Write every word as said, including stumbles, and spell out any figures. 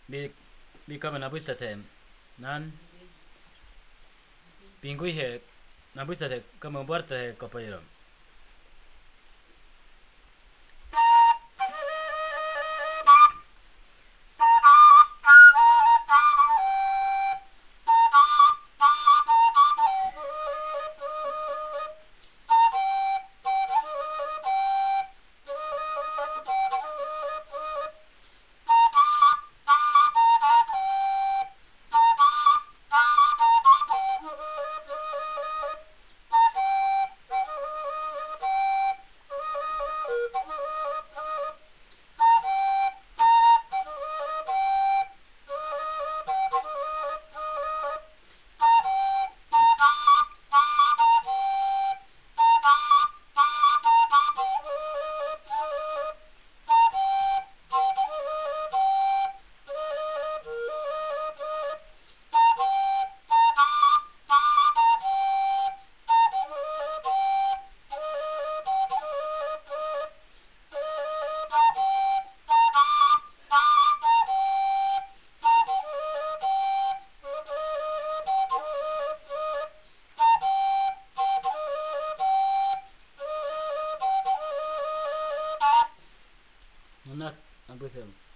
bi bi ka na busta tem nan pingui he na busta te kama borta he kapairam. Una, na busta